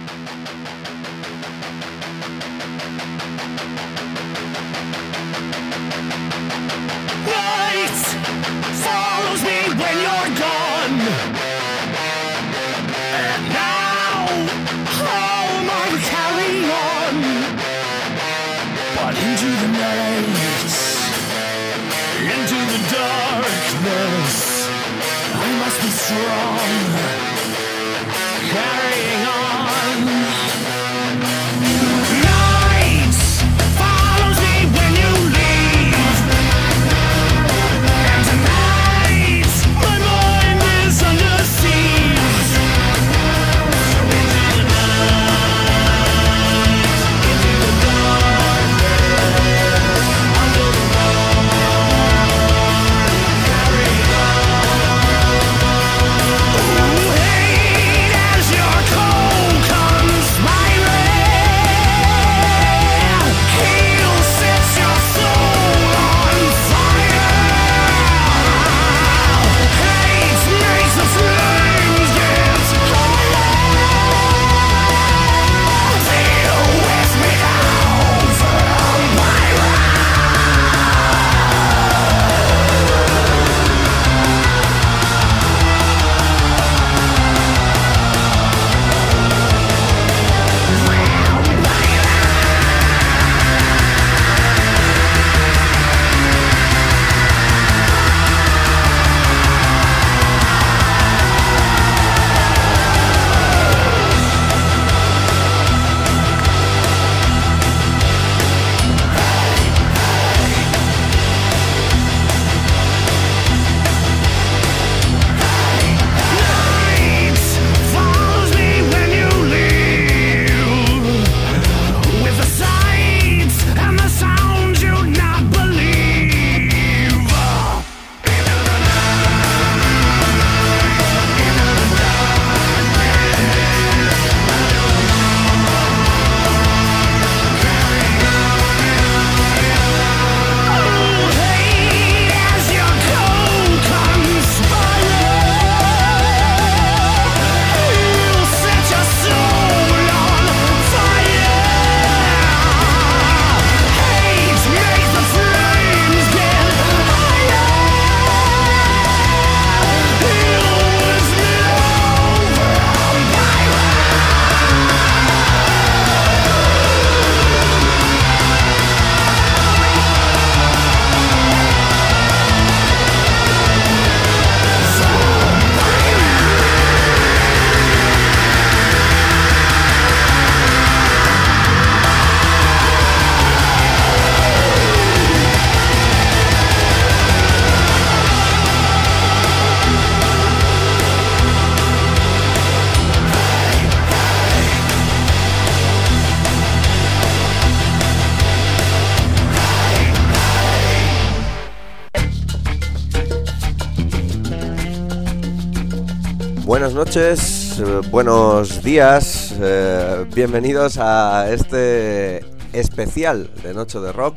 Buenas noches, buenos días, bienvenidos a este especial de Noche de Rock.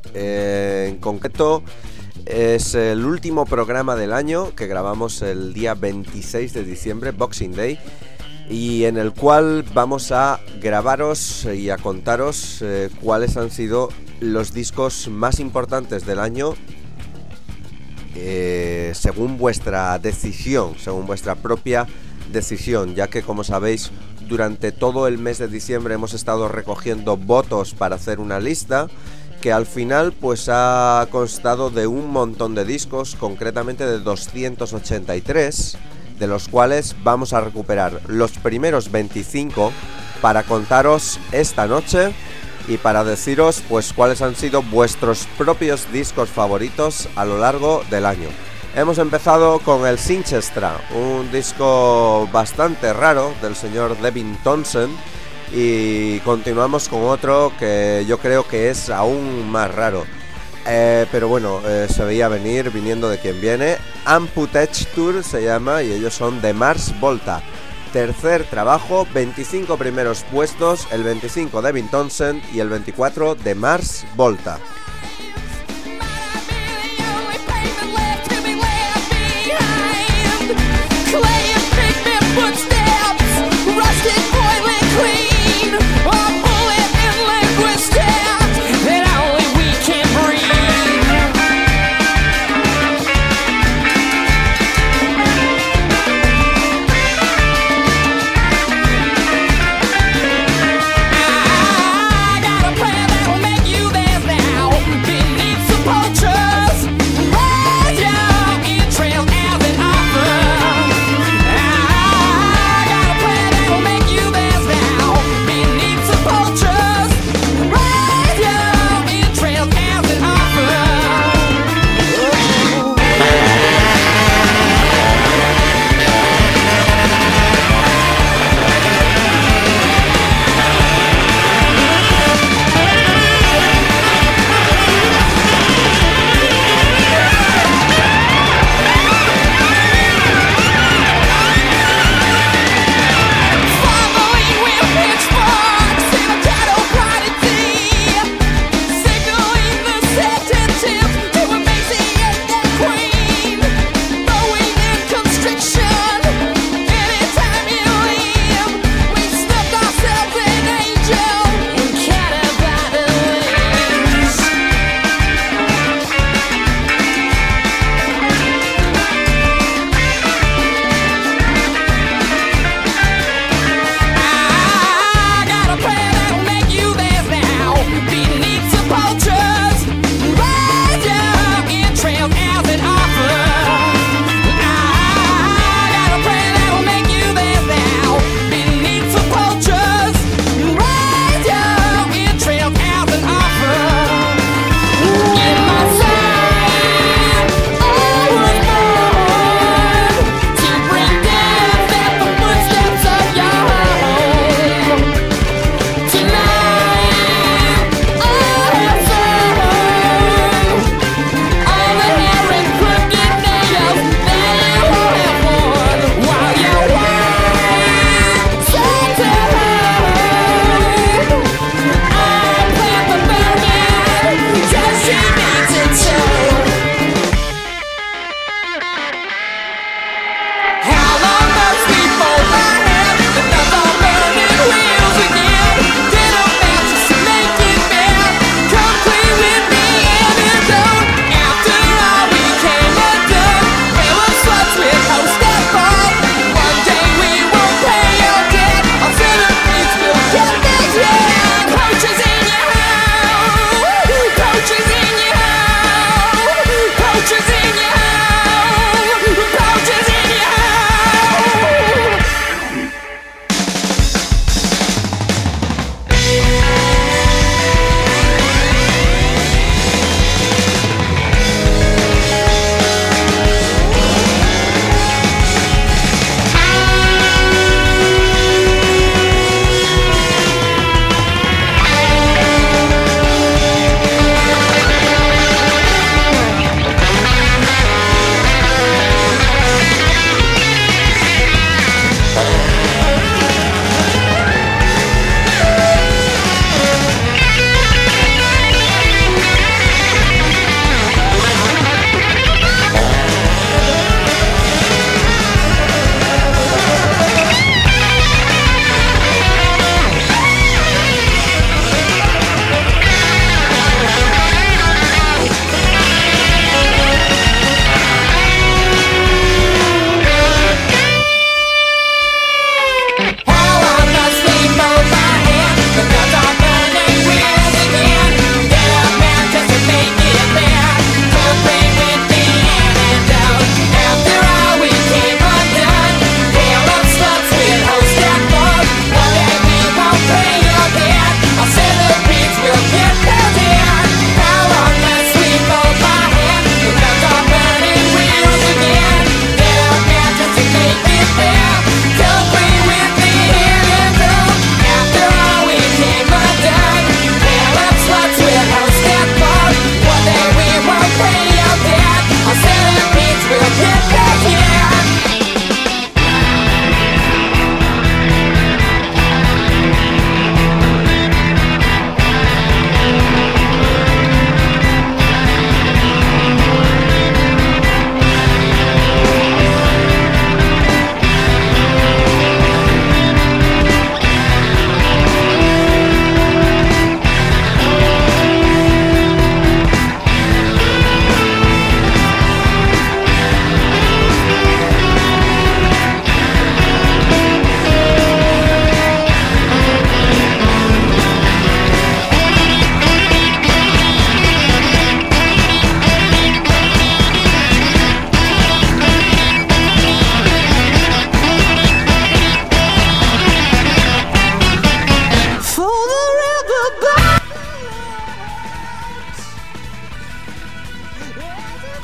En concreto es el último programa del año que grabamos el día 26 de diciembre, Boxing Day, y en el cual vamos a grabaros y a contaros cuáles han sido los discos más importantes del año según vuestra decisión, según vuestra propia decisión, ya que, como sabéis, durante todo el mes de diciembre hemos estado recogiendo votos para hacer una lista que al final pues ha constado de un montón de discos, concretamente de 283, de los cuales vamos a recuperar los primeros 25 para contaros esta noche y para deciros pues cuáles han sido vuestros propios discos favoritos a lo largo del año. Hemos empezado con el Sinchestra, un disco bastante raro del señor Devin Townsend, y continuamos con otro que yo creo que es aún más raro. Pero bueno, se veía venir viniendo de quien viene. Amputature se llama y ellos son de Mars Volta. Tercer trabajo, 25 primeros puestos, el 25 Devin Townsend y el 24 de Mars Volta. Clay and pigment footsteps, rusted, boiling clean.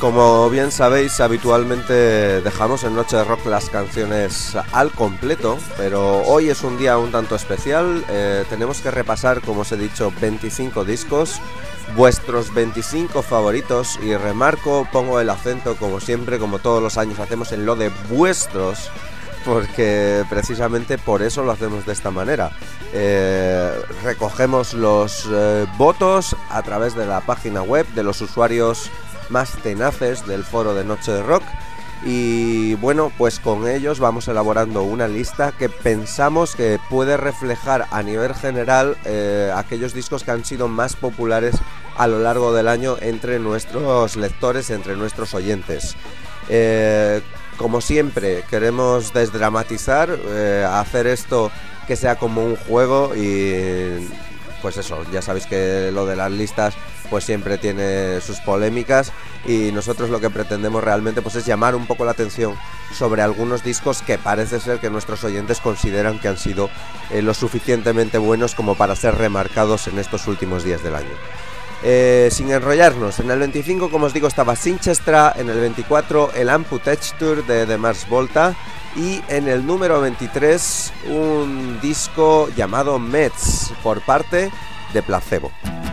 Como bien sabéis, habitualmente dejamos en Noche de Rock las canciones al completo, pero hoy es un día un tanto especial. Tenemos que repasar, como os he dicho, 25 discos, vuestros 25 favoritos, y remarco, pongo el acento como siempre, como todos los años hacemos, en lo de vuestros, porque precisamente por eso lo hacemos de esta manera. Recogemos los votos a través de la página web de los usuarios más tenaces del foro de Noche de Rock, y bueno, pues con ellos vamos elaborando una lista que pensamos que puede reflejar a nivel general aquellos discos que han sido más populares a lo largo del año entre nuestros lectores, entre nuestros oyentes. Como siempre, queremos desdramatizar, hacer esto que sea como un juego, y pues eso, ya sabéis que lo de las listas pues siempre tiene sus polémicas, y nosotros lo que pretendemos realmente pues es llamar un poco la atención sobre algunos discos que parece ser que nuestros oyentes consideran que han sido lo suficientemente buenos como para ser remarcados en estos últimos días del año. Sin enrollarnos, en el 25, como os digo, estaba Sinchestra, en el 24 el Amputechture de The Mars Volta, y en el número 23 un disco llamado Mets por parte de Placebo.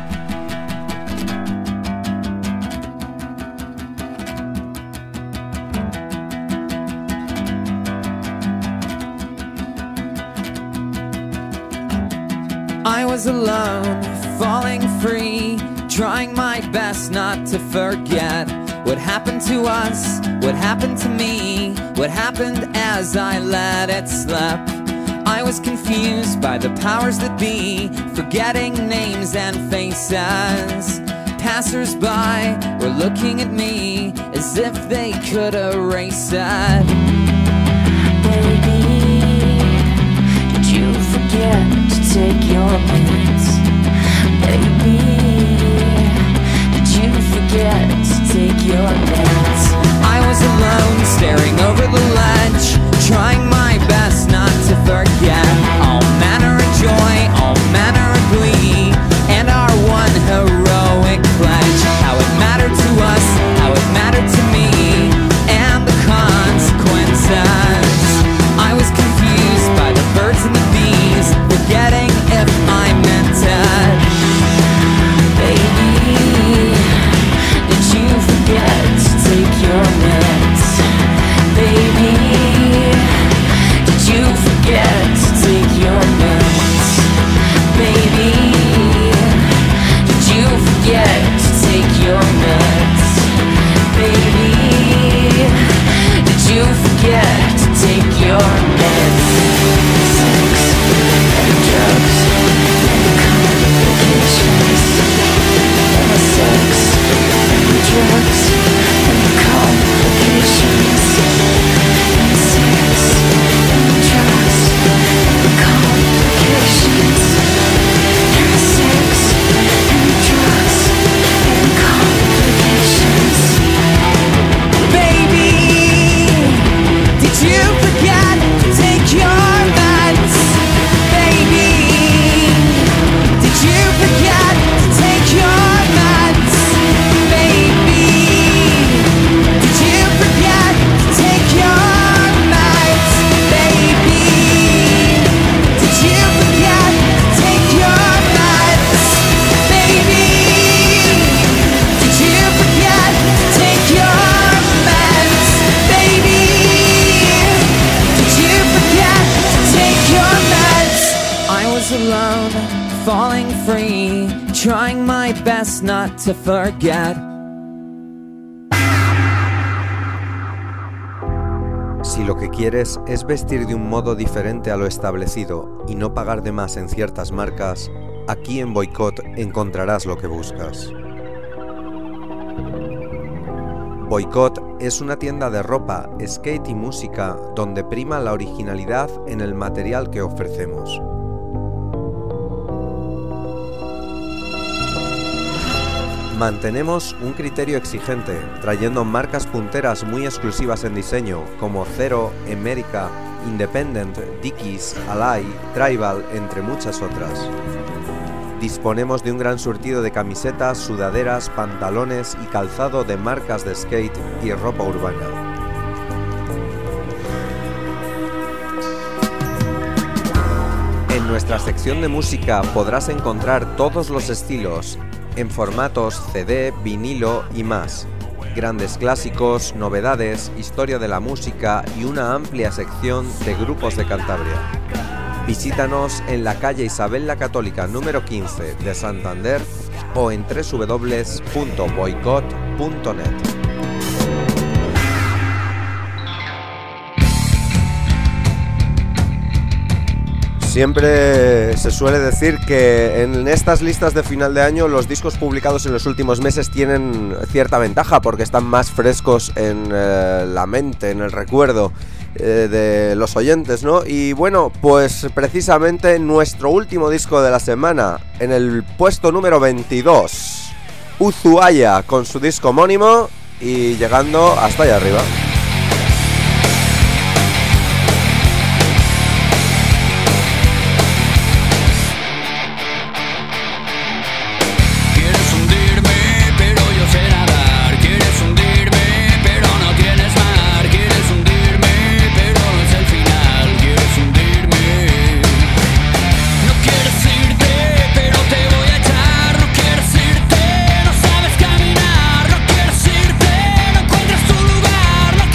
I was alone, falling free, trying my best not to forget what happened to us, what happened to me, what happened as I let it slip. I was confused by the powers that be, forgetting names and faces. Passers-by were looking at me as if they could erase it. Baby, did you forget to take your meds? Baby, did you forget to take your meds? I was alone, staring over the ledge, trying my best not to forget all manner of joy, all manner of glee, and our one heroic pledge. How it mattered to us, how it mattered to me, and the consequences. I was confused by the birds and the bees, forgetting if I meant it. Baby, did you forget to take your meds? Baby, did you forget to take your meds? Baby, did you forget to take your meds? Baby, did you forget to take your meds? Sex and drugs and complications. Sex and drugs and complications. Sex and drugs and complications. Sex and drugs and complications. Baby, did you forget to take your meds? Baby, did you forget to take your meds? Baby, did you forget to take your meds? Baby, did you forget to take your meds? Baby, did you forget to take your meds? Baby, did you forget to take your meds? I was alone, falling free, trying my best not to forget. Si lo que quieres es vestir de un modo diferente a lo establecido y no pagar de más en ciertas marcas, aquí en Boicot encontrarás lo que buscas. Boicot es una tienda de ropa, skate y música donde prima la originalidad en el material que ofrecemos. Mantenemos un criterio exigente, trayendo marcas punteras muy exclusivas en diseño, como Zero, Emerica, Independent, Dickies, Ally, Tribal, entre muchas otras. disponemos de un gran surtido de camisetas, sudaderas, pantalones y calzado de marcas de skate y ropa urbana. En nuestra sección de música podrás encontrar todos los estilos en formatos CD, vinilo y más. Grandes clásicos, novedades, historia de la música y una amplia sección de grupos de Cantabria. Visítanos en la calle Isabel la Católica número 15 de Santander o en www.boicot.net. Siempre se suele decir que en estas listas de final de año los discos publicados en los últimos meses tienen cierta ventaja porque están más frescos en la mente, en el recuerdo de los oyentes, ¿no? Y bueno, pues precisamente nuestro último disco de la semana, en el puesto número 22, Ushuaia con su disco homónimo y llegando hasta allá arriba. No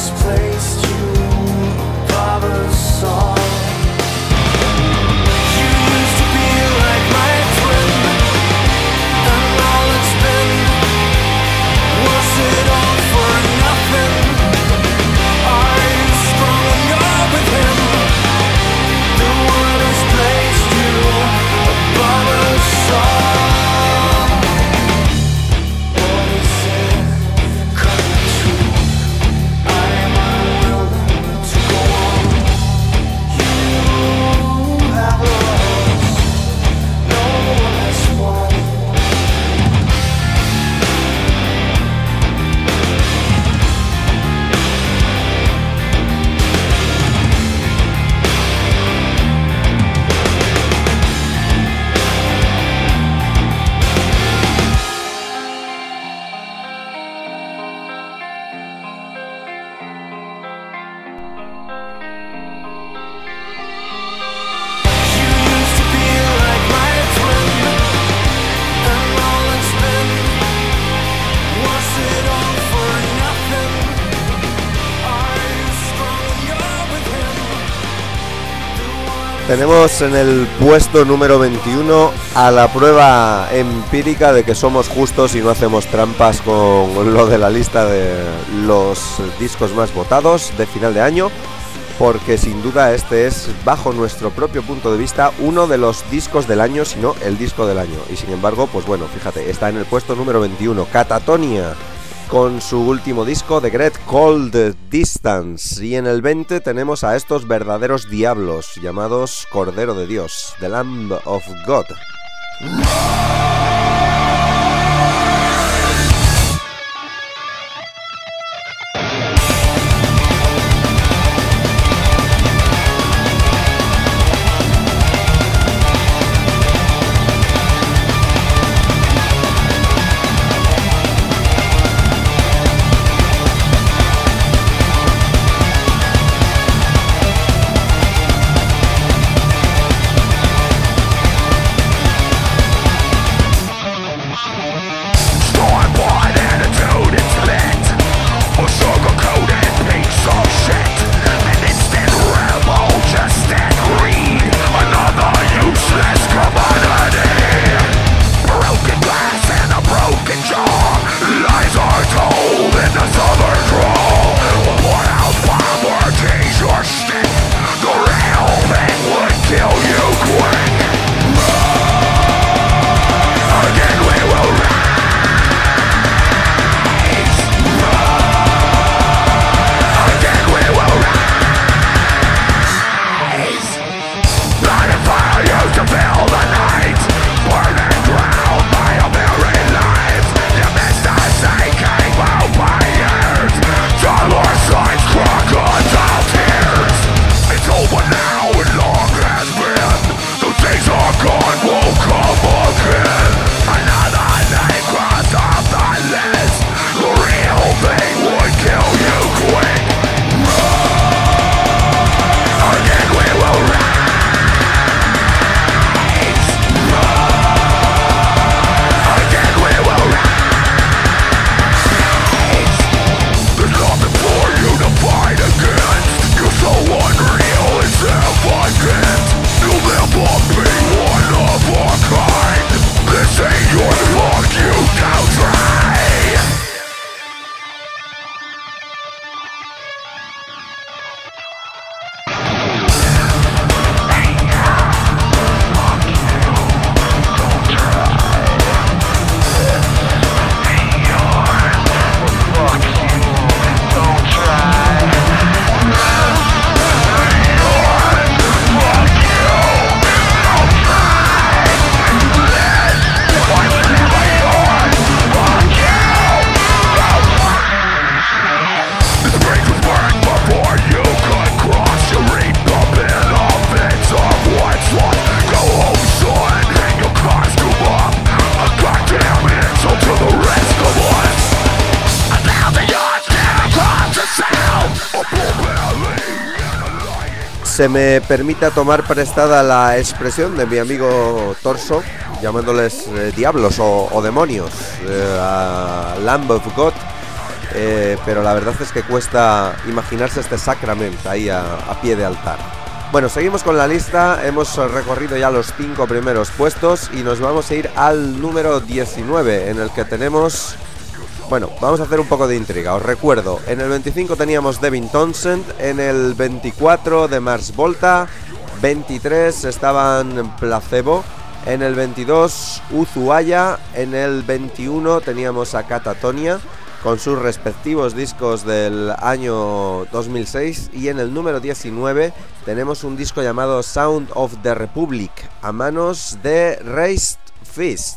Tenemos en el puesto número 21 a la prueba empírica de que somos justos y no hacemos trampas con lo de la lista de los discos más votados de final de año, porque sin duda este es, bajo nuestro propio punto de vista, uno de los discos del año, si no el disco del año. Y sin embargo, pues bueno, fíjate, está en el puesto número 21, Catatonia, con su último disco, The Great Cold Distance. Y en el 20 tenemos a estos verdaderos diablos, llamados Cordero de Dios, The Lamb of God. Se me permita tomar prestada la expresión de mi amigo Torso, llamándoles diablos o demonios, a Lamb of God, pero la verdad es que cuesta imaginarse este Sacrament ahí a pie de altar. Bueno, seguimos con la lista, hemos recorrido ya los 5 primeros puestos y nos vamos a ir al número 19, en el que tenemos... Bueno, vamos a hacer un poco de intriga, os recuerdo, en el 25 teníamos Devin Townsend, en el 24 de Mars Volta, 23 estaban Placebo, en el 22 Ushuaia, en el 21 teníamos a Catatonia, con sus respectivos discos del año 2006, y en el número 19 tenemos un disco llamado Sound of the Republic, a manos de Raised Fist.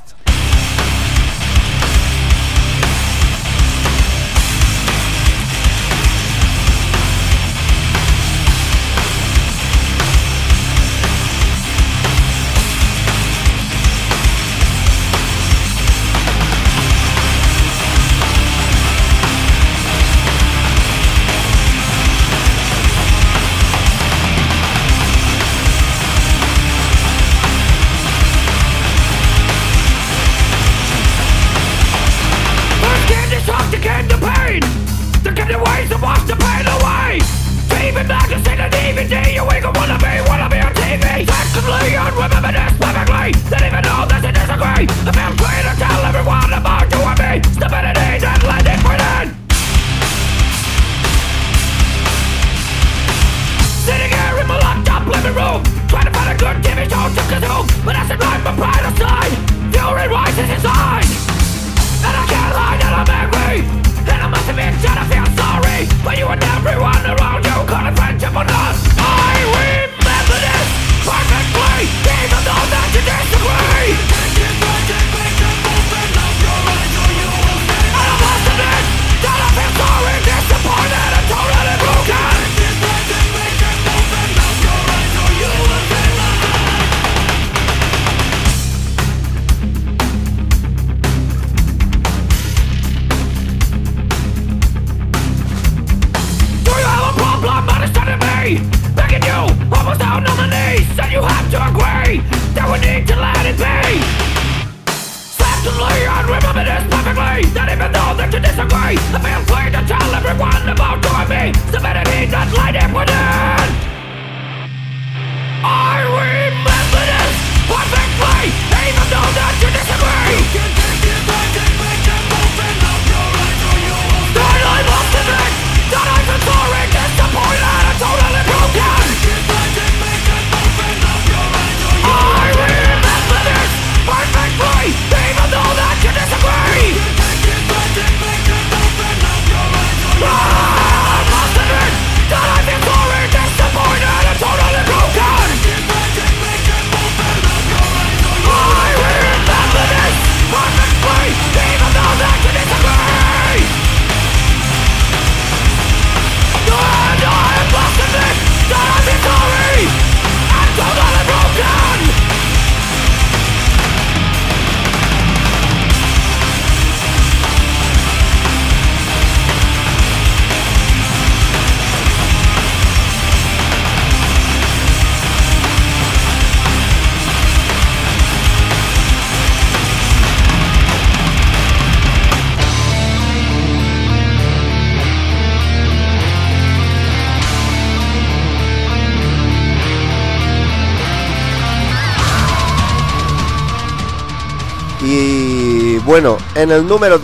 Y bueno, en el número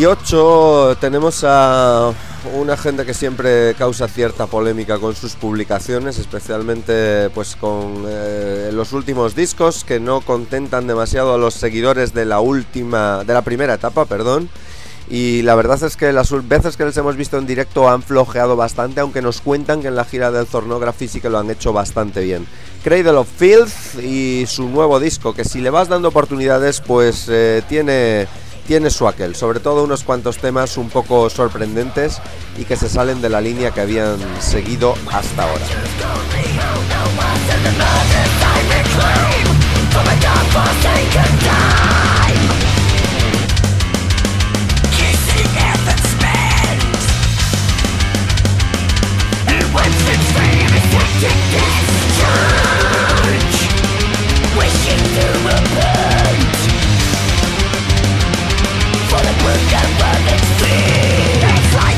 18 tenemos a una gente que siempre causa cierta polémica con sus publicaciones, especialmente pues con los últimos discos, que no contentan demasiado a los seguidores de la primera etapa, perdón. Y la verdad es que las veces que les hemos visto en directo han flojeado bastante, aunque nos cuentan que en la gira del Zornography sí que lo han hecho bastante bien. Cradle of Filth y su nuevo disco, que si le vas dando oportunidades pues tiene su aquel, sobre todo unos cuantos temas un poco sorprendentes y que se salen de la línea que habían seguido hasta ahora. Wishing to repent for the work of others. It's like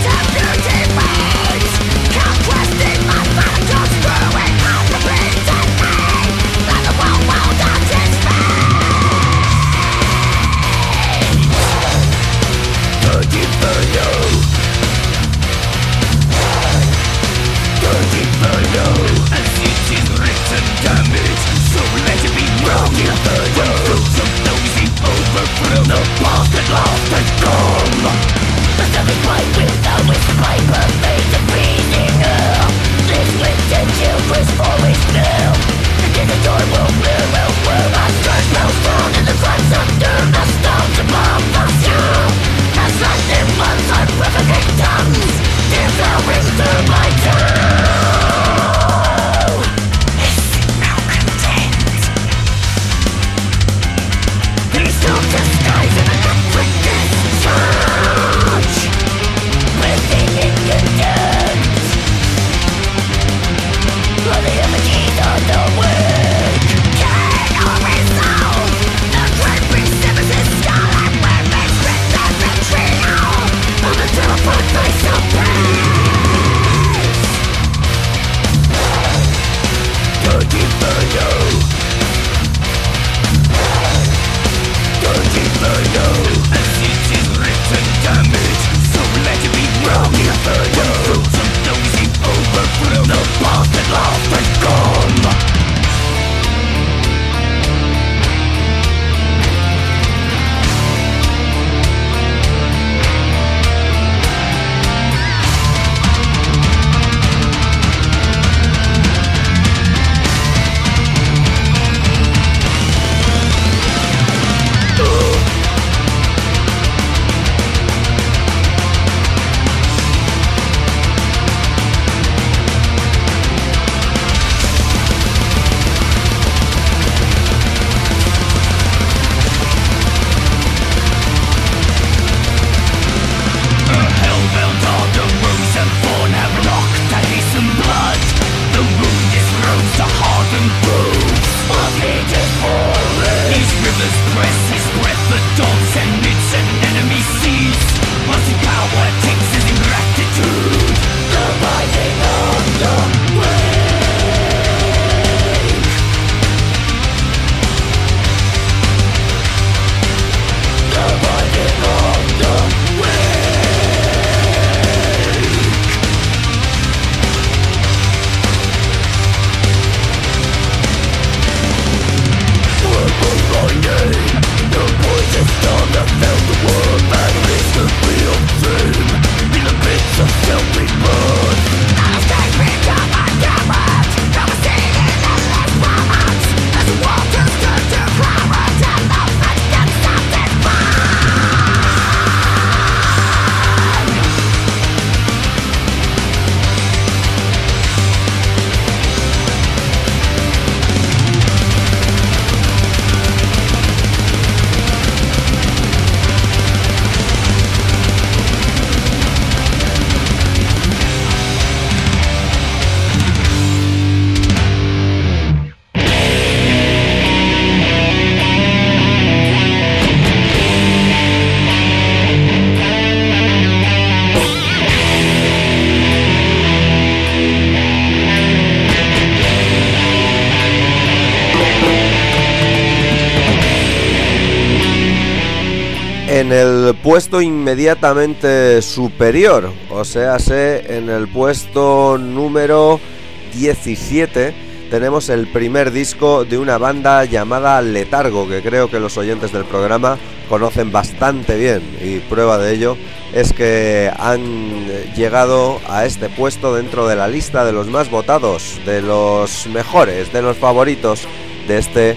en el puesto inmediatamente superior, o sea, en el puesto número 17, tenemos el primer disco de una banda llamada Letargo, que creo que los oyentes del programa conocen bastante bien, y prueba de ello es que han llegado a este puesto dentro de la lista de los más votados, de los mejores, de los favoritos de este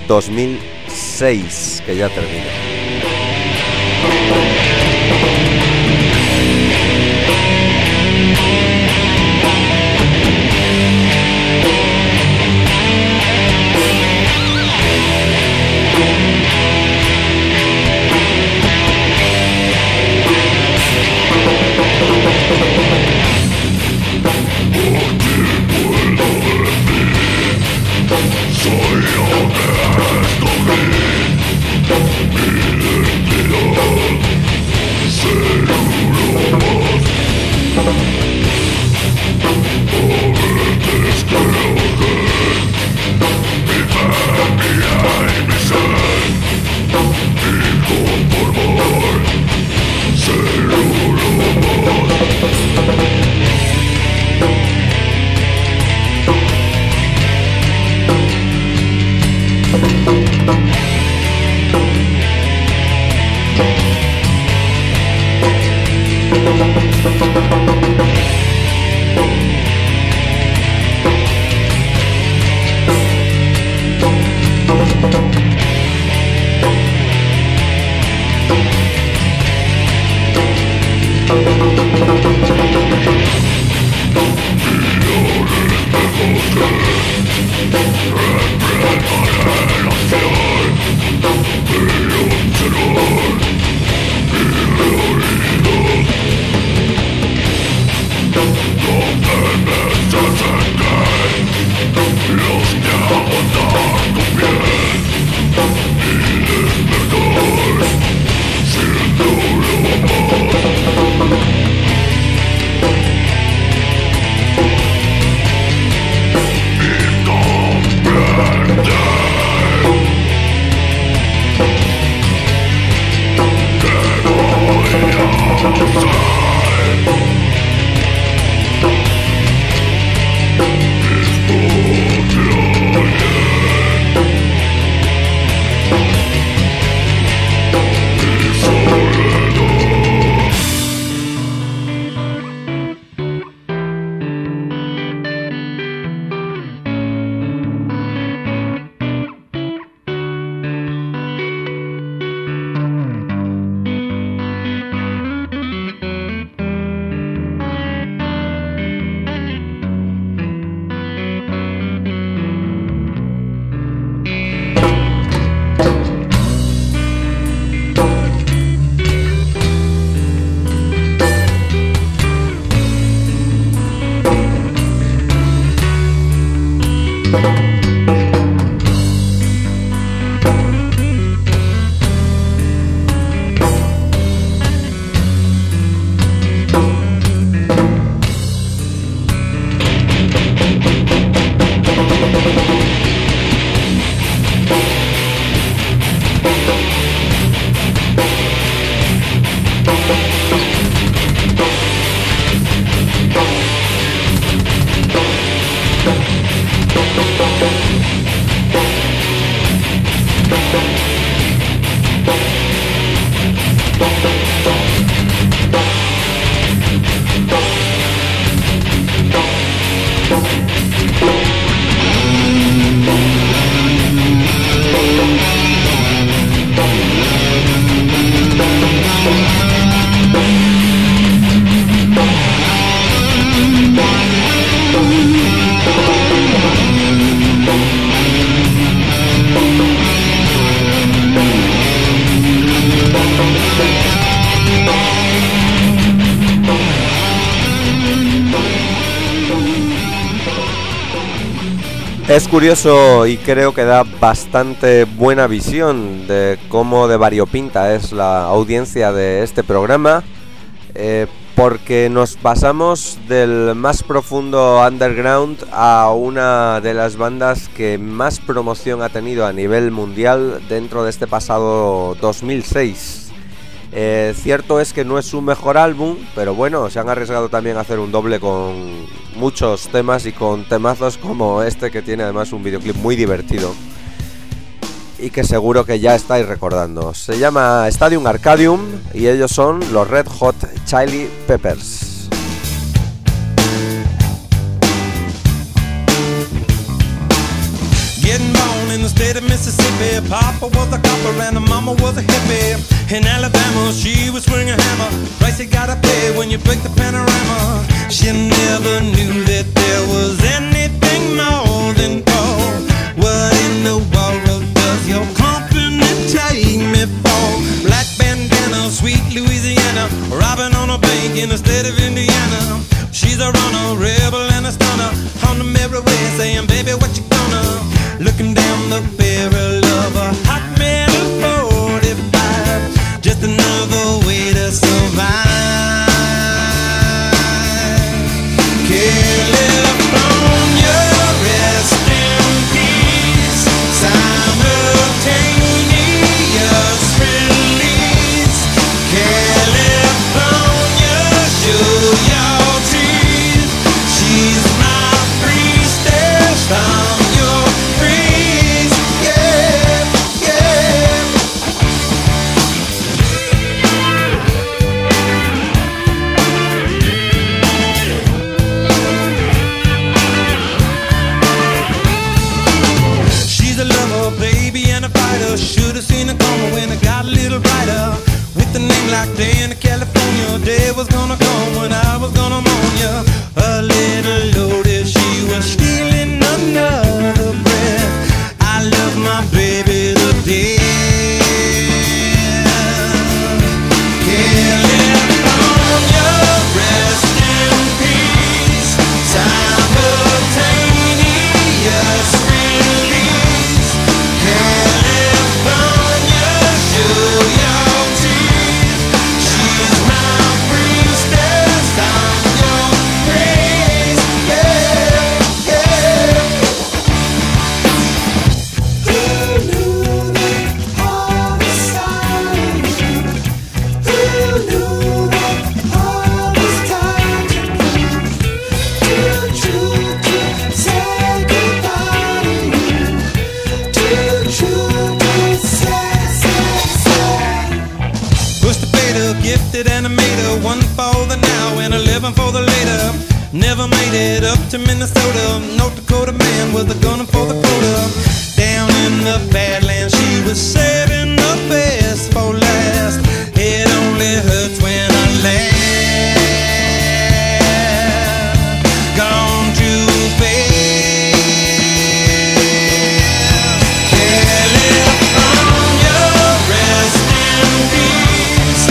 2006 que ya termina. Es curioso y creo que da bastante buena visión de cómo de variopinta es la audiencia de este programa, porque nos pasamos del más profundo underground a una de las bandas que más promoción ha tenido a nivel mundial dentro de este pasado 2006. Cierto es que no es su mejor álbum, pero bueno, se han arriesgado también a hacer un doble con muchos temas y con temazos como este, que tiene además un videoclip muy divertido y que seguro que ya estáis recordando. Se llama Stadium Arcadium y ellos son los Red Hot Chili Peppers. Getting born in the state of Mississippi. Papa was a copper and mama was a hippie. In Alabama, she was swinging a hammer. Price you gotta pay when you break the panorama. She never knew that there was anything more than gold. What in the world does your company take me for? Black bandana, sweet Louisiana, robbing on a bank in the state of Indiana. She's a runner, rebel and a stunner. On the merry way saying, baby, what you gonna? Looking down the barrel of a hot metal 45. Just another way to survive. California, rest in peace. Simultaneous release. California, show your teeth. She's my priestess. I'm your priest. Yeah, yeah. She's a lover, baby, and a fighter. Should've seen it coming when it got a little brighter. With a name like Dana, California, day was gonna come when I was gonna mourn ya. A little loaded, she was stealing another breath. I love my baby to death. California, rest in peace. Simultaneous release. California, show your teeth. She's my priestess. I'm your priest. Yeah, yeah. Who knew that all was silent? Who knew that all was time to say goodbye? Too true to say. Push the fader, gifted animator, one for the now and 11 for the later. Never made it up to Minnesota. North Dakota man was a gunner for the quota. Down in the Badlands, she was saving the best for last. It only hurts when I laugh. Gone too fast. California, rest in peace.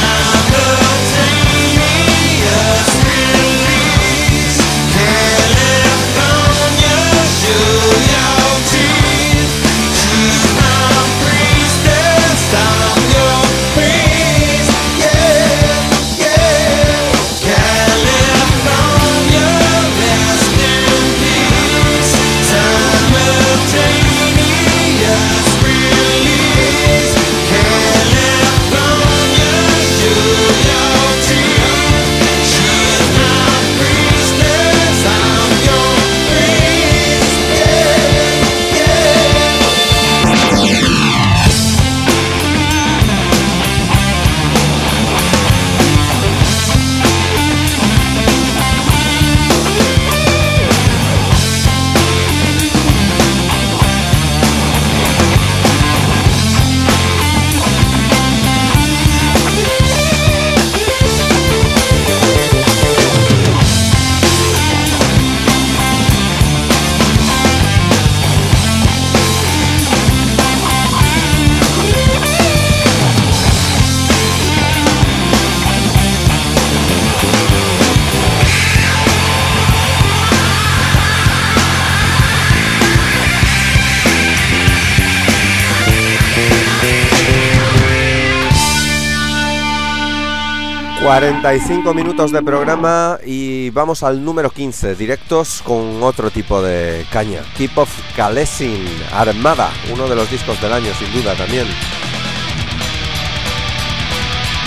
Simultaneous release. California, show your teeth. She's my priestess. I'm your priest. Yeah, yeah. California, rest in peace. Simultaneous release. California, show your teeth. She's my priestess. I'm your priest. Yeah, yeah. ...45 minutos de programa y vamos al número 15, directos con otro tipo de caña. Keep of Kalesin, Armada, uno de los discos del año sin duda también.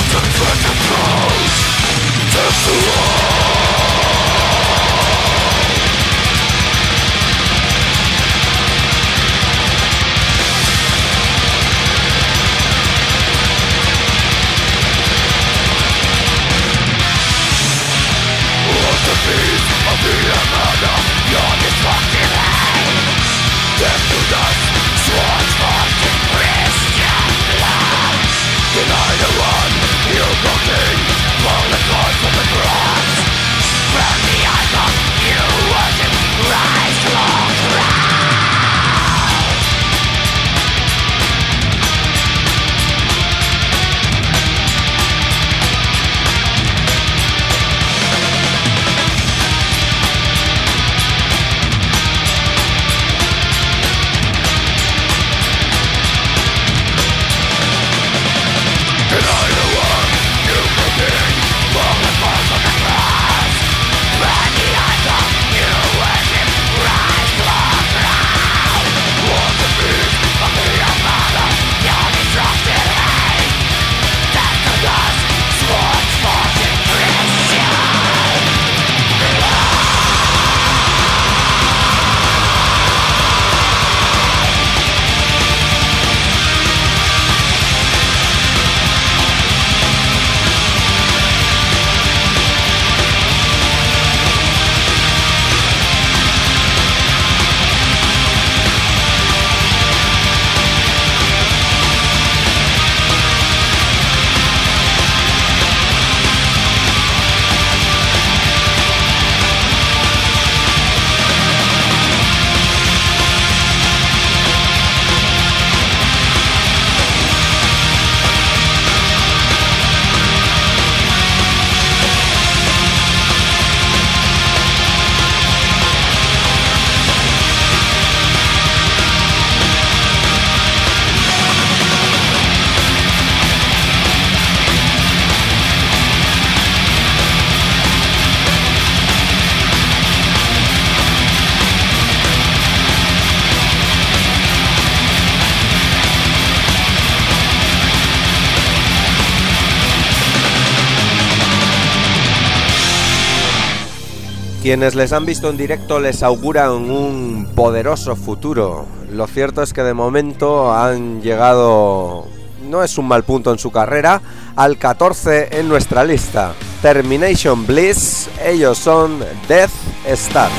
Quienes les han visto en directo les auguran un poderoso futuro. Lo cierto es que de momento han llegado, no es un mal punto en su carrera, al 14 en nuestra lista. Termination Bliss, ellos son Death Stars.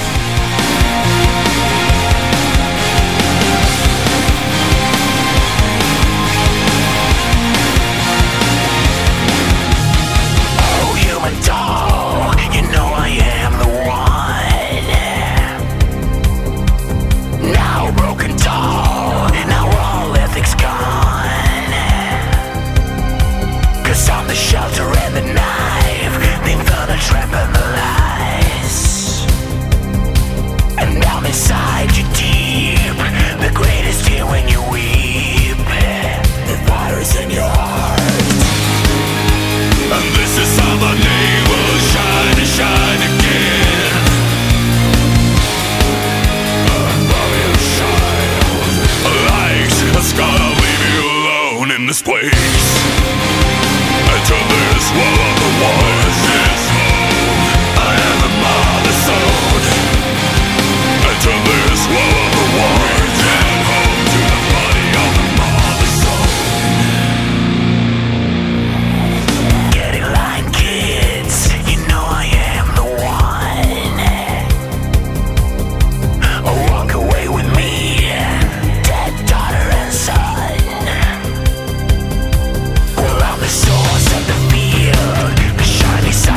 Source of the field, the shiny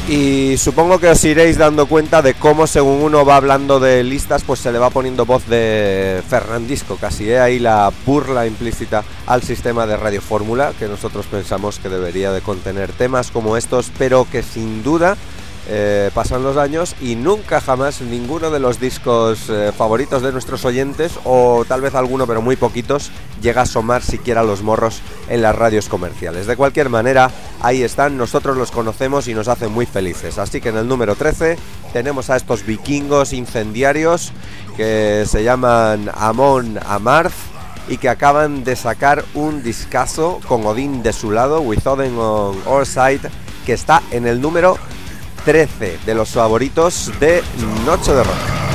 Y supongo que os iréis dando cuenta de cómo según uno va hablando de listas, pues se le va poniendo voz de Fernandisco, casi, ahí la burla implícita al sistema de Radio Fórmula, que nosotros pensamos que debería de contener temas como estos, pero que sin duda pasan los años y nunca jamás ninguno de los discos favoritos de nuestros oyentes, o tal vez alguno pero muy poquitos, llega a asomar siquiera los morros en las radios comerciales. De cualquier manera, ahí están, nosotros los conocemos y nos hacen muy felices. Así que en el número 13 tenemos a estos vikingos incendiarios que se llaman Amon Amarth y que acaban de sacar un discazo con Odín de su lado, With Odin on Our Side, que está en el número 13 de los favoritos de Noche de Rock.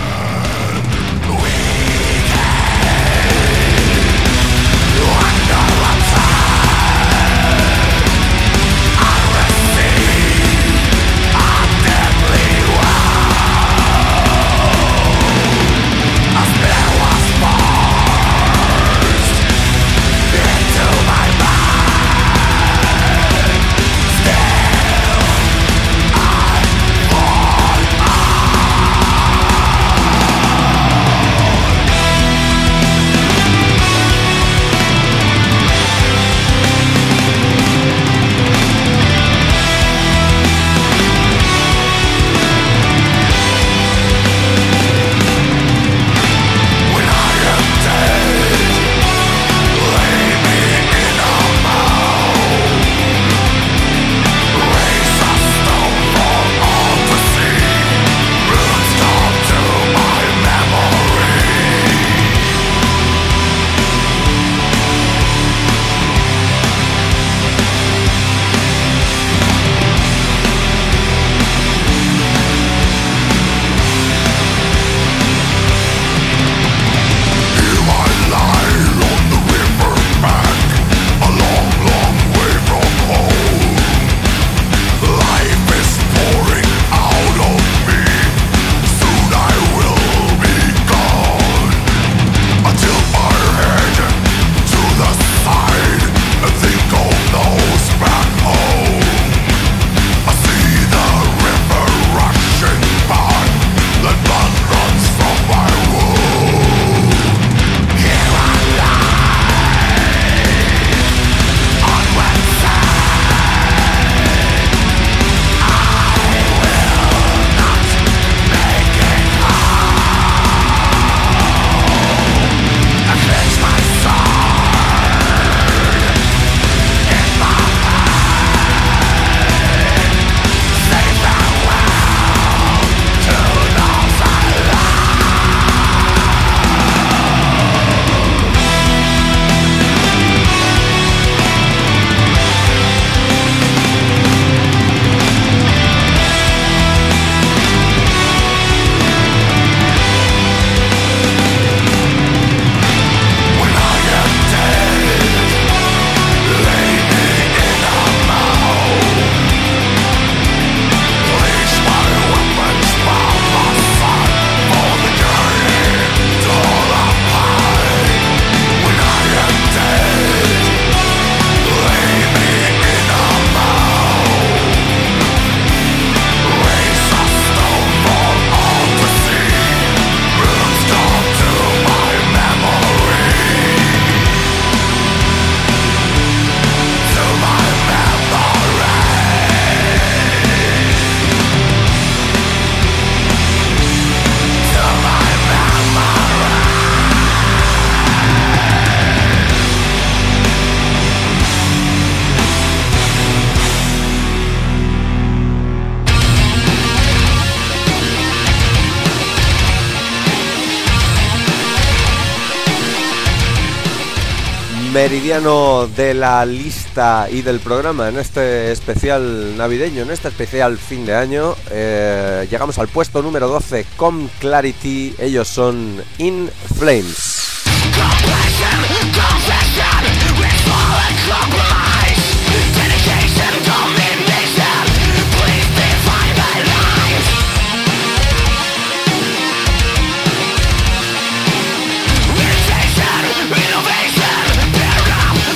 Meridiano de la lista y del programa en este especial navideño, en este especial fin de año. Llegamos al puesto número 12 con Clarity. Ellos son In Flames.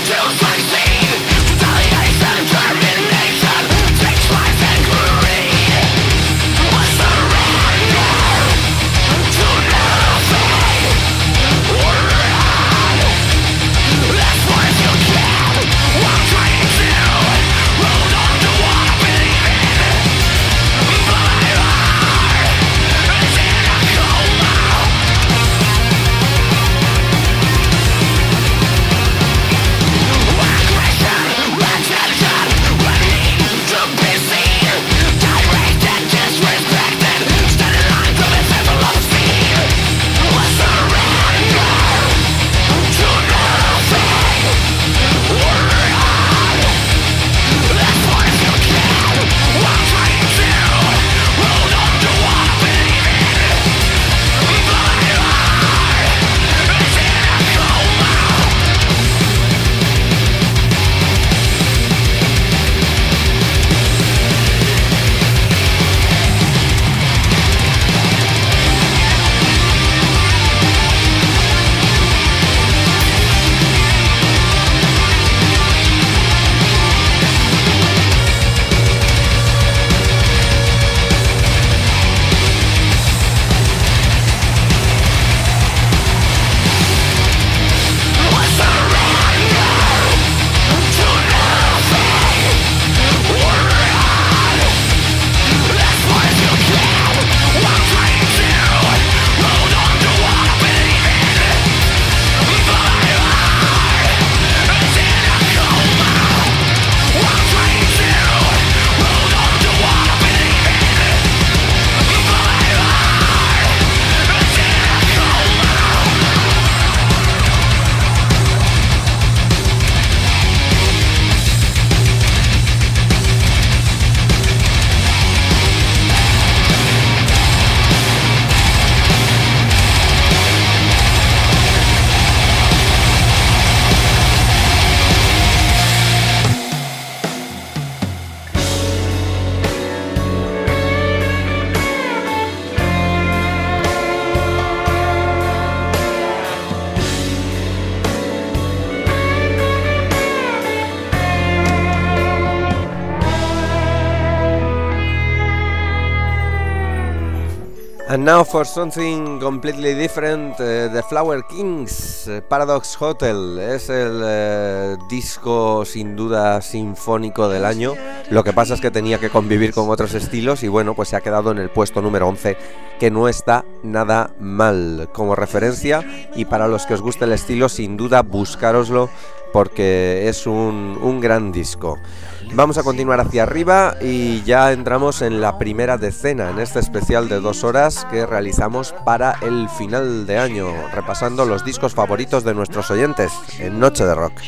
Innovation, paragraph, demonstration, takes life and glory. And now for something completely different, The Flower Kings, Paradox Hotel. Es el disco sin duda sinfónico del año. Lo que pasa es que tenía que convivir con otros estilos y bueno, pues se ha quedado en el puesto número 11, que no está nada mal como referencia. Y para los que os guste el estilo, sin duda buscároslo porque es un gran disco. Vamos a continuar hacia arriba y ya entramos en la primera decena, en este especial de 2 horas que realizamos para el final de año, repasando los discos favoritos de nuestros oyentes en Noche de Rock.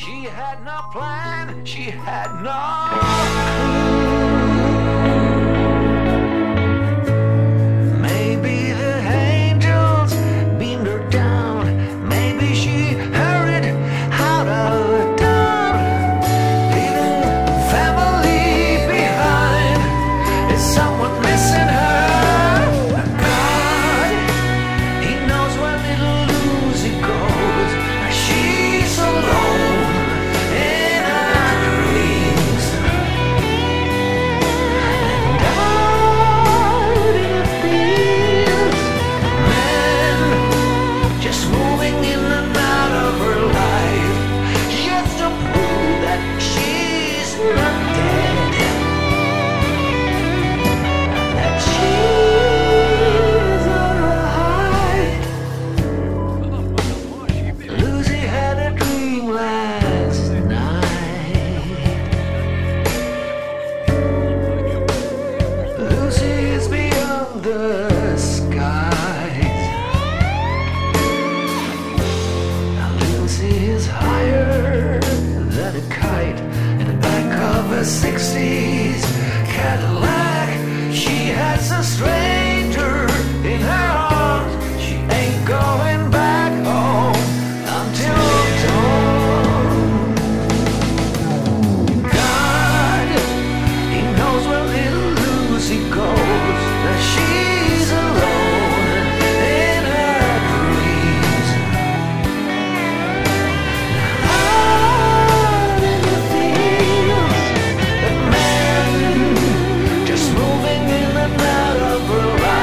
Just moving in and out of her life.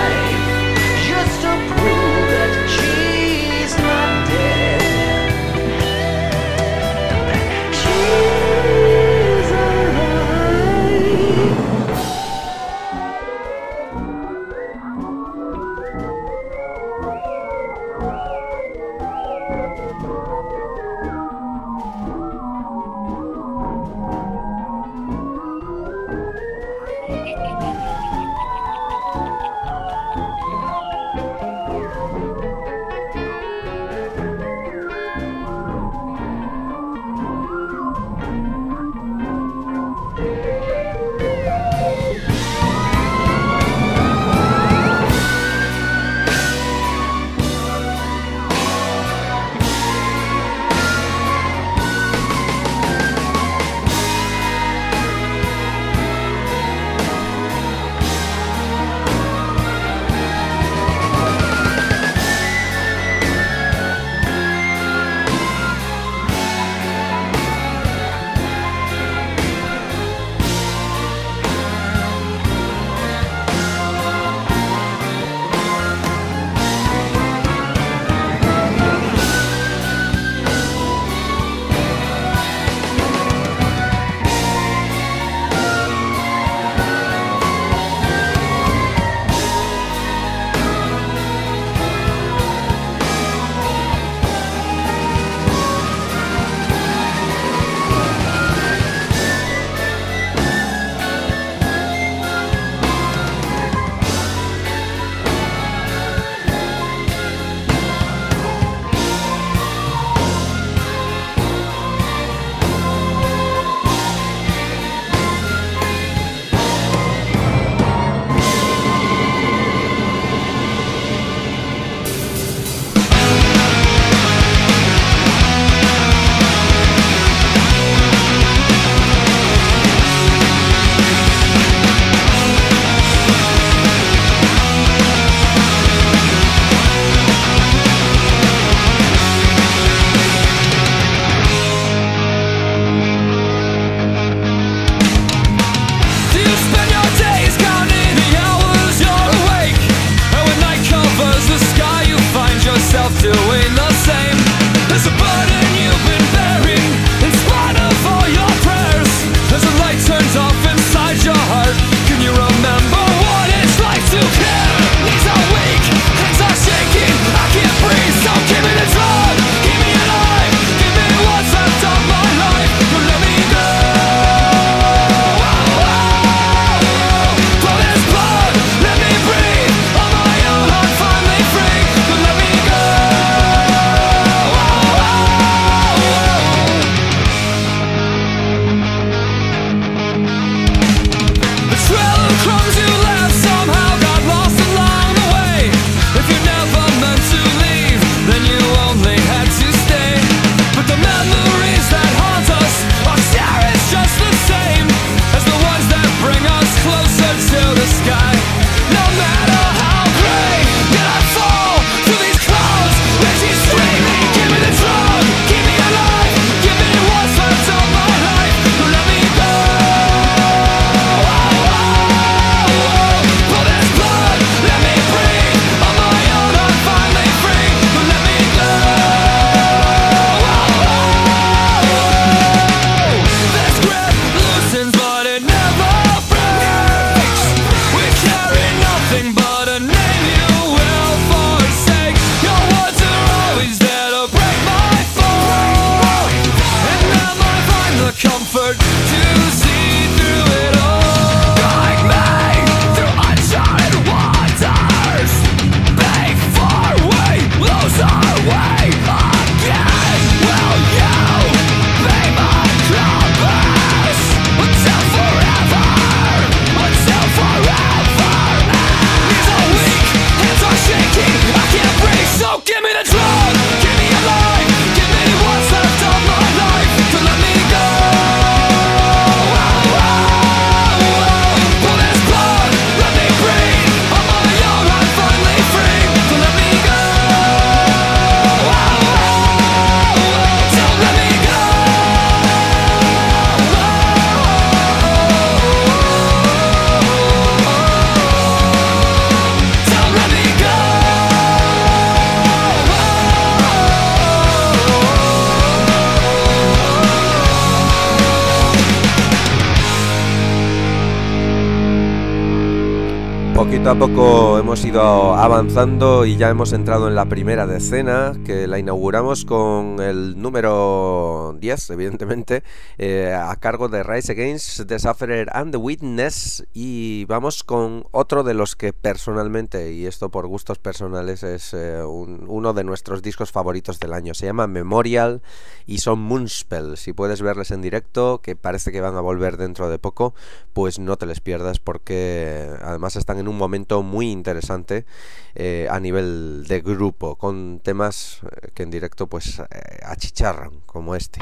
Poquito a poco hemos ido avanzando y ya hemos entrado en la primera decena, que la inauguramos con el número 10, evidentemente, a cargo de Rise Against the Sufferer and the Witness, y vamos con otro de los que personalmente, y esto por gustos personales, es uno de nuestros discos favoritos del año. Se llama Memorial y son Moonspell. Si puedes verles en directo, que parece que van a volver dentro de poco, pues no te les pierdas, porque además están en un momento muy interesante a nivel de grupo, con temas que en directo pues achicharran, como este.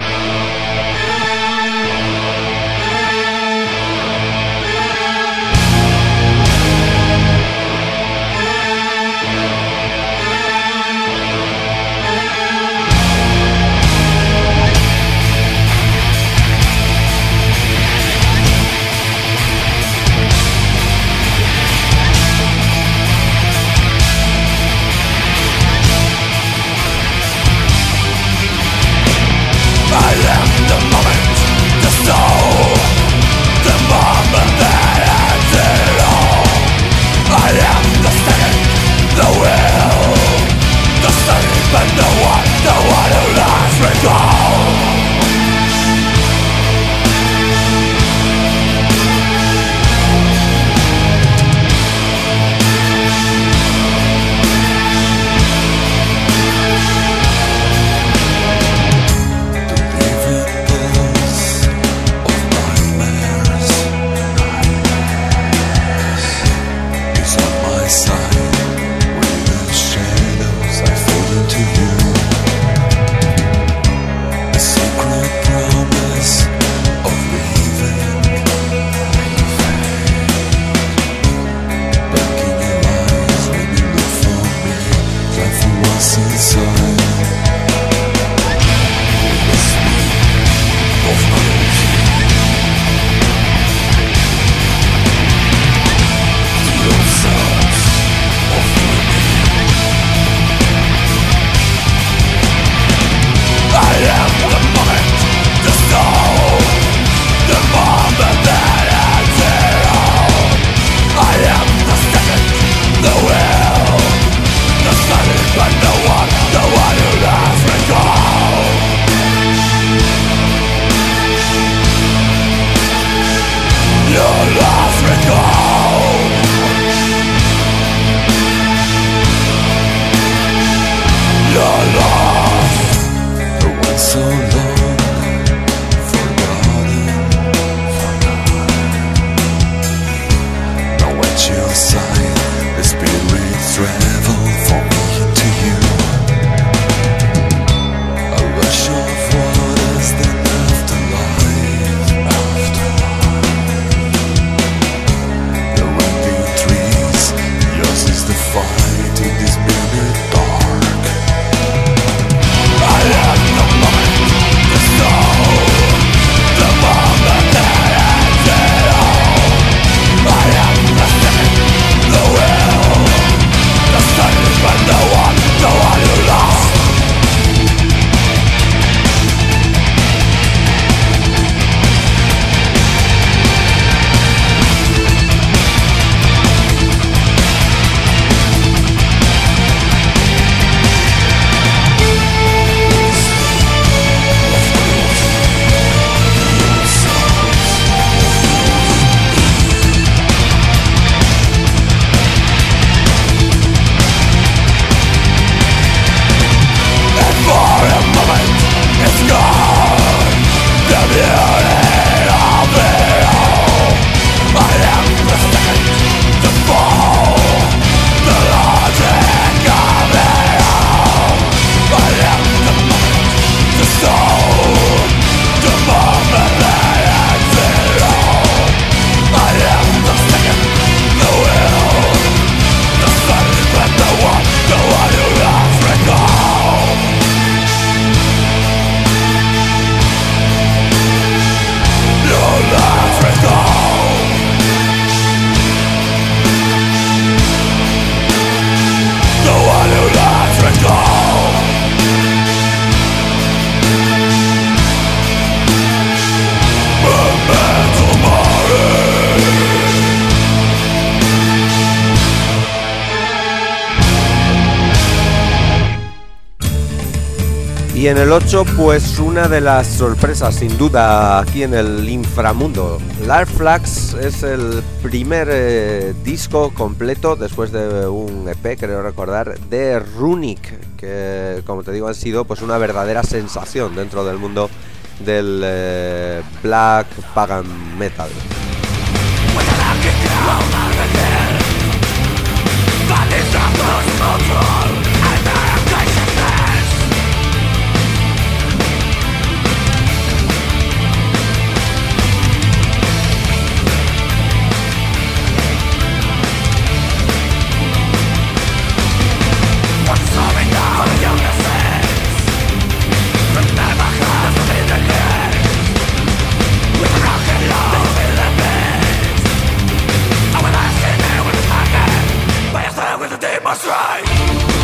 I am the moment. Y en el 8, pues una de las sorpresas sin duda aquí en el inframundo. Large Flags es el primer disco completo después de un EP, creo recordar, de Runic, que como te digo han sido pues una verdadera sensación dentro del mundo del black pagan metal. That's right.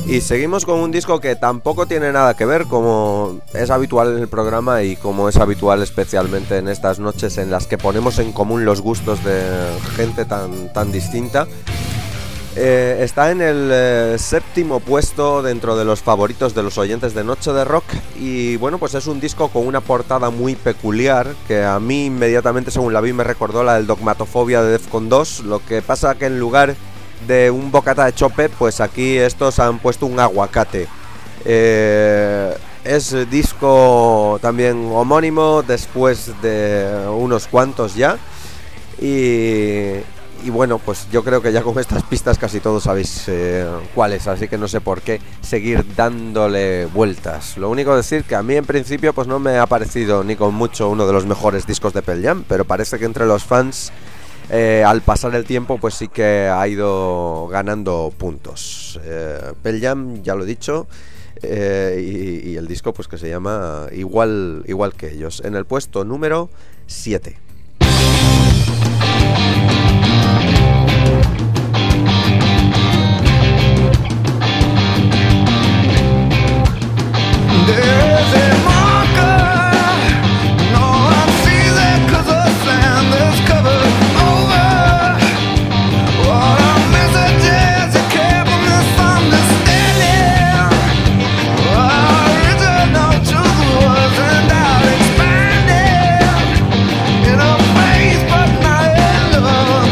Y seguimos con un disco que tampoco tiene nada que ver, como es habitual en el programa y como es habitual especialmente en estas noches en las que ponemos en común los gustos de gente tan distinta. Está en el séptimo puesto dentro de los favoritos de los oyentes de Noche de Rock. Y bueno, pues es un disco con una portada muy peculiar que a mí inmediatamente, según la vi, me recordó la del Dogmatofobia de Defcon 2. Lo que pasa que en lugar de un bocata de chope, pues aquí estos han puesto un aguacate. Es disco también homónimo después de unos cuantos ya. Y bueno, pues yo creo que ya con estas pistas casi todos sabéis cuál es, así que no sé por qué seguir dándole vueltas. Lo único decir que a mí en principio pues no me ha parecido ni con mucho uno de los mejores discos de Pearl Jam, pero parece que entre los fans al pasar el tiempo pues sí que ha ido ganando puntos. Pearl Jam, ya lo he dicho, y el disco pues que se llama igual que ellos, en el puesto número 7. Love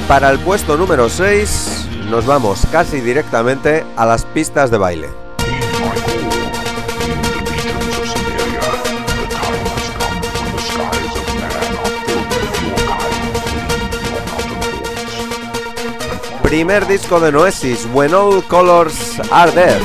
para el puesto número 6 nos vamos casi directamente a las pistas de baile. Primer disco de Noesis, When All Colors Are Dead.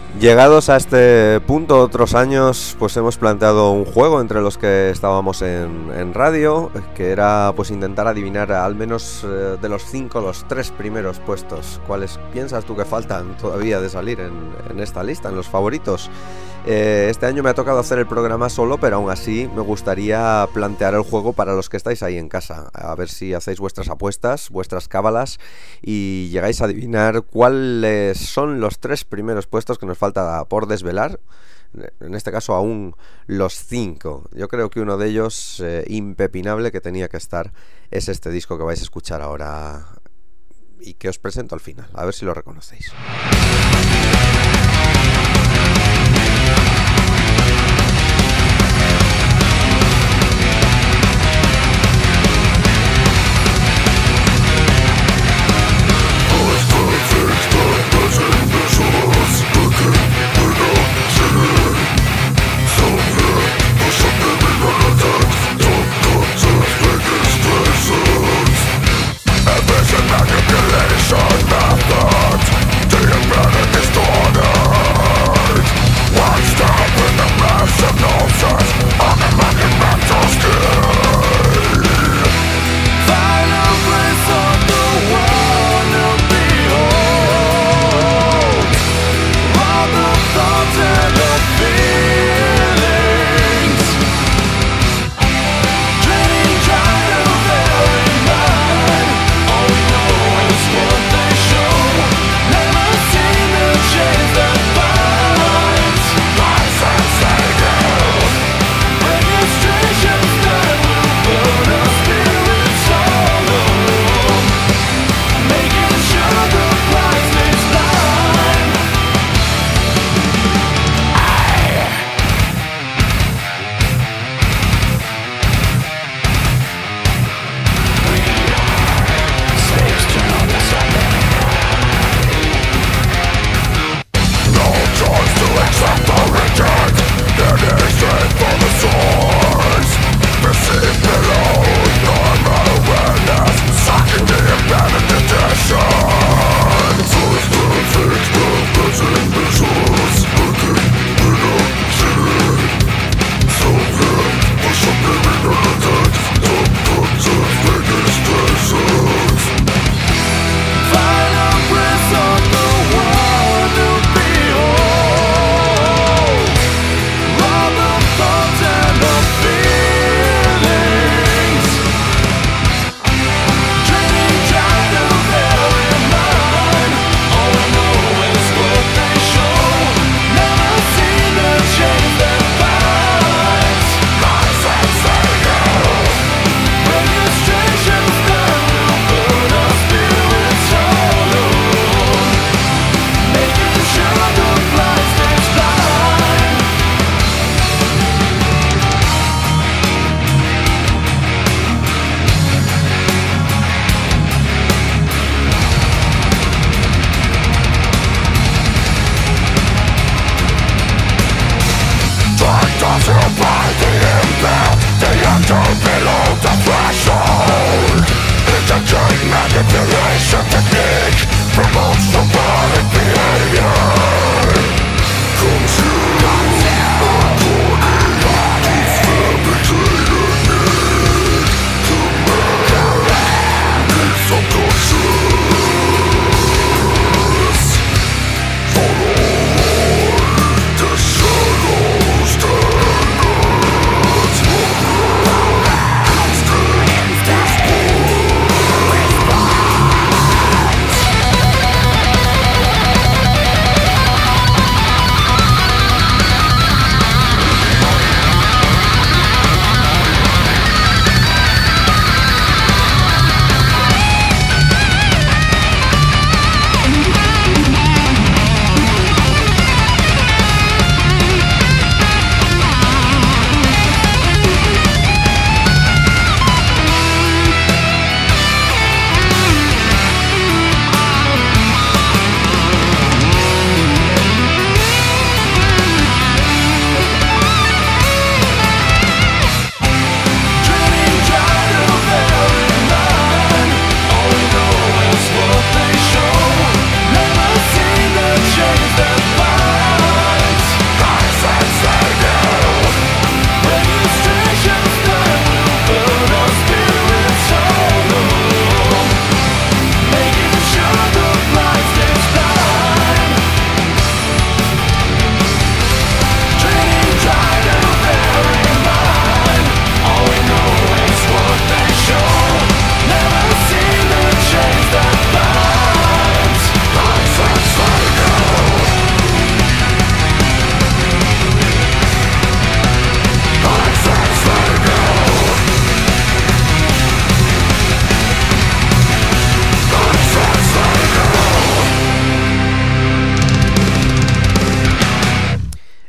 Llegados a este punto, otros años, pues hemos planteado un juego entre los que estábamos en radio, que era pues intentar adivinar al menos de los 5, los 3 primeros puestos. ¿Cuáles piensas tú que faltan todavía de salir en esta lista, en los favoritos? Este año me ha tocado hacer el programa solo, pero aún así me gustaría plantear el juego para los que estáis ahí en casa. A ver si hacéis vuestras apuestas, vuestras cábalas y llegáis a adivinar cuáles son los 3 primeros puestos que nos falta por desvelar. En este caso aún los 5. Yo creo que uno de ellos, impepinable, que tenía que estar, es este disco que vais a escuchar ahora y que os presento al final. A ver si lo reconocéis.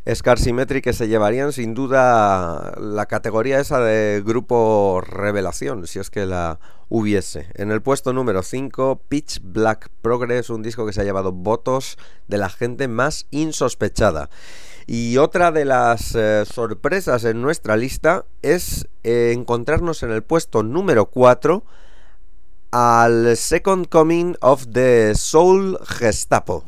Scarsimetry, que se llevarían sin duda la categoría esa de grupo revelación, si es que la hubiese. En el puesto número 5, Pitch Black Progress, un disco que se ha llevado votos de la gente más insospechada. Y otra de las sorpresas en nuestra lista es encontrarnos en el puesto número 4 al Second Coming of the Soul Gestapo.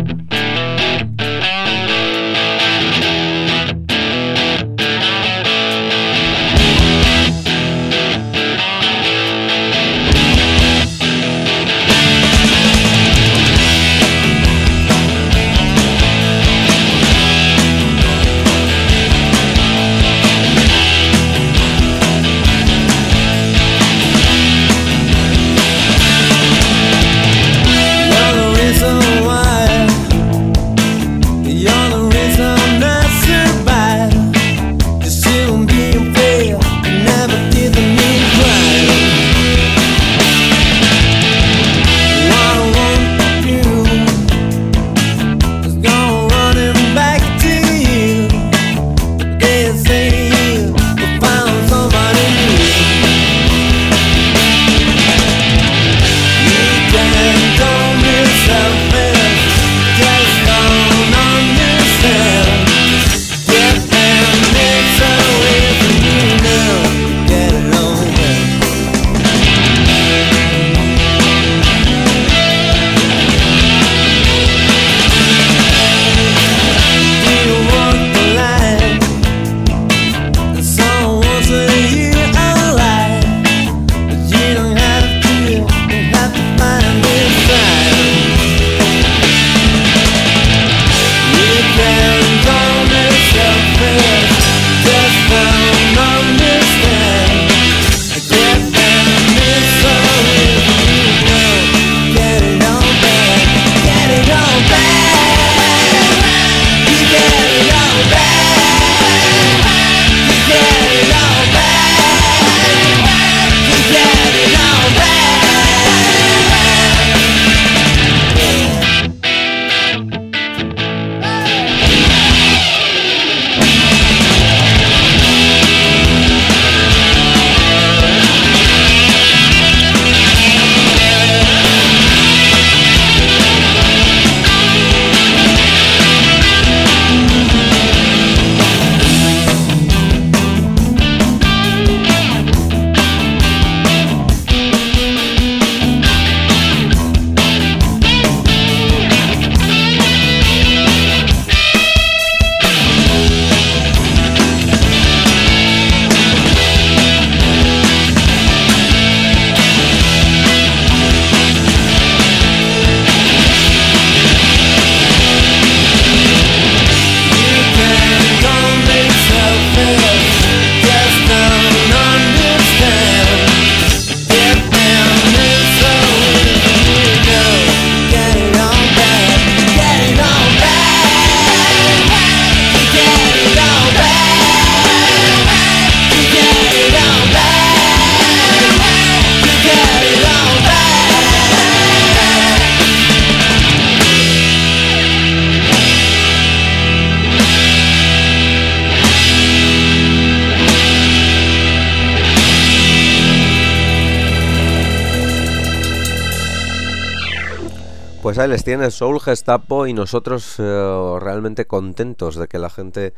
Pues ahí les tienes, Soul Gestapo, y nosotros realmente contentos de que la gente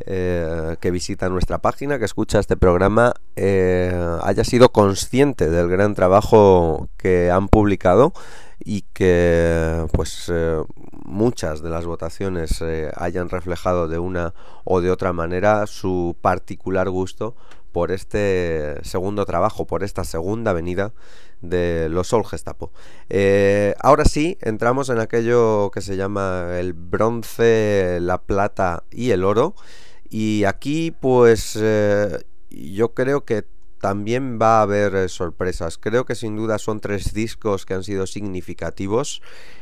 que visita nuestra página, que escucha este programa, haya sido consciente del gran trabajo que han publicado y que pues muchas de las votaciones hayan reflejado de una o de otra manera su particular gusto por este segundo trabajo, por esta segunda venida de los Soul Gestapo. Ahora sí, entramos en aquello que se llama el bronce, la plata y el oro, y aquí pues yo creo que también va a haber sorpresas. Creo que sin duda son 3 discos que han sido significativos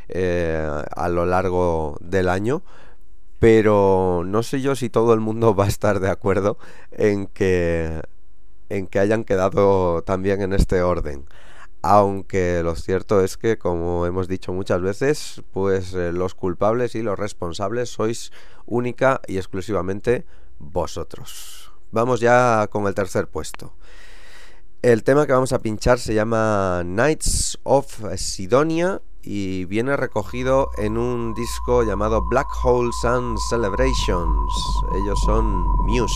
a lo largo del año, pero no sé yo si todo el mundo va a estar de acuerdo en que hayan quedado también en este orden. Aunque lo cierto es que, como hemos dicho muchas veces, pues los culpables y los responsables sois única y exclusivamente vosotros. Vamos ya con el tercer puesto. El tema que vamos a pinchar se llama Nights of Sidonia y viene recogido en un disco llamado Black Hole Sun Celebrations. Ellos son Muse.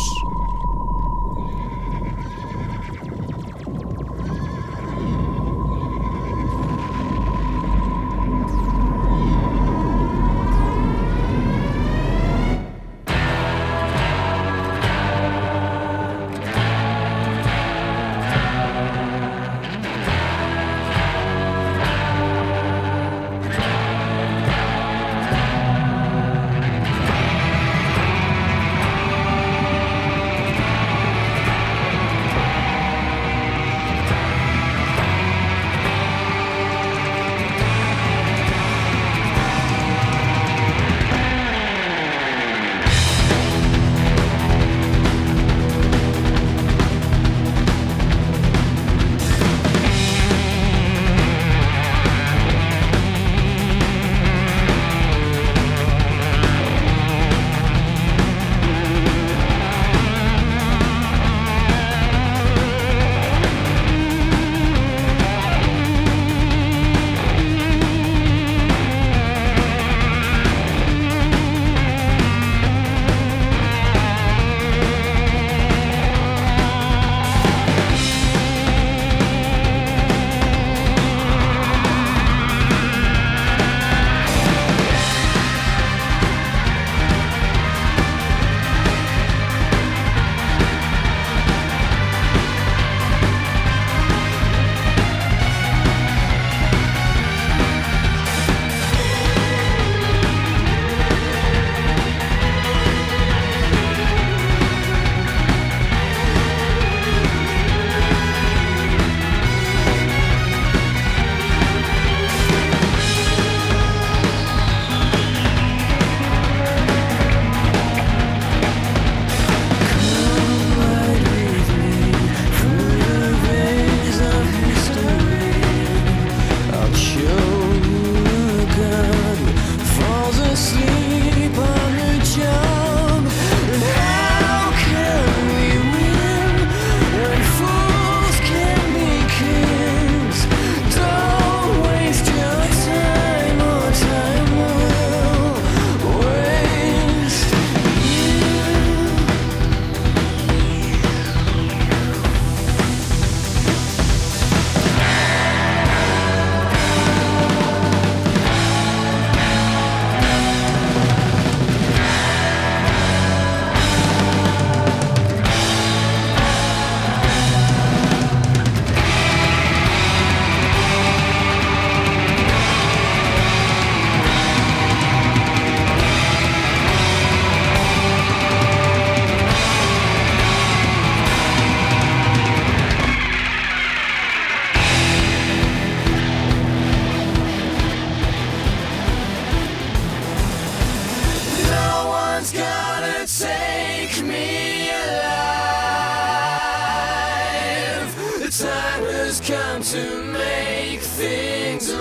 come to make things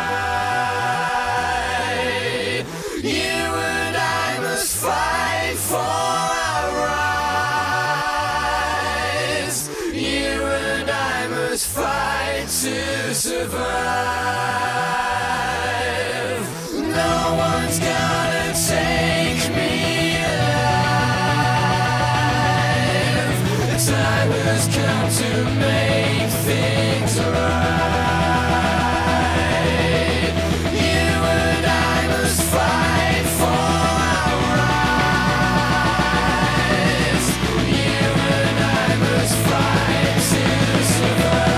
right. You and I must fight for our rights. You and I must fight to survive. No one's gonna take me alive. The time has come to make things right. You and I must fight for our rights. You and I must fight to survive.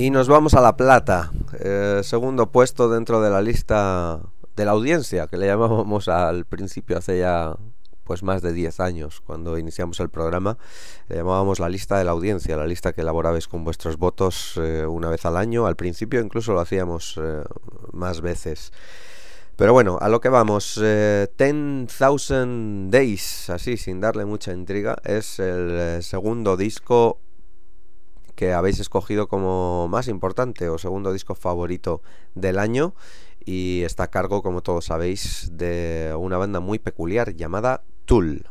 Y nos vamos a La Plata, segundo puesto dentro de la lista de la audiencia, que le llamábamos al principio, hace ya pues más de 10 años, cuando iniciamos el programa. Le llamábamos la lista de la audiencia, la lista que elaborabais con vuestros votos una vez al año. Al principio incluso lo hacíamos más veces. Pero bueno, a lo que vamos. 10,000 Days, así sin darle mucha intriga, es el segundo disco que habéis escogido como más importante o segundo disco favorito del año, y está a cargo, como todos sabéis, de una banda muy peculiar llamada Tool.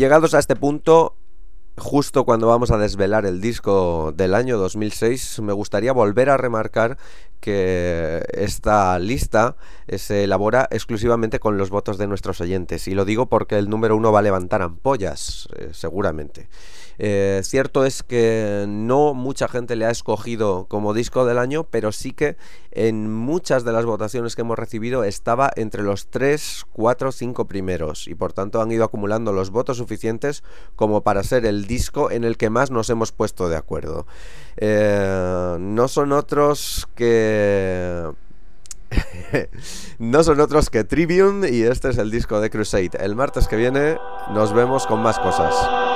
llegados a este punto, justo cuando vamos a desvelar el disco del año 2006, me gustaría volver a remarcar que esta lista se elabora exclusivamente con los votos de nuestros oyentes, y lo digo porque el número 1 va a levantar ampollas, seguramente. Cierto es que no mucha gente le ha escogido como disco del año, pero sí que en muchas de las votaciones que hemos recibido estaba entre los 3, 4, 5 primeros, y por tanto han ido acumulando los votos suficientes como para ser el disco en el que más nos hemos puesto de acuerdo. No son otros que no son otros que Trivium, y este es el disco de Crusade. El martes que viene nos vemos con más cosas.